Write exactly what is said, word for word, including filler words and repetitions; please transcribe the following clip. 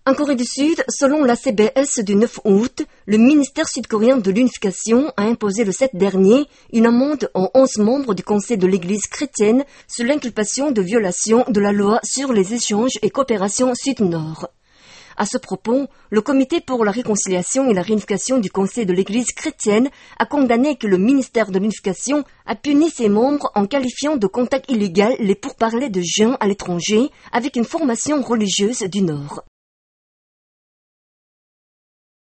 En Corée du Sud, selon la C B S du neuf août, le ministère sud-coréen de l'unification a imposé le sept dernier une amende aux onze membres du Conseil de l'Église chrétienne sur l'inculpation de violation de la loi sur les échanges et coopération sud-nord. À ce propos, le Comité pour la réconciliation et la réunification du Conseil de l'Église chrétienne a condamné que le ministère de l'unification a puni ses membres en qualifiant de contact illégal les pourparlers de gens à l'étranger avec une formation religieuse du Nord.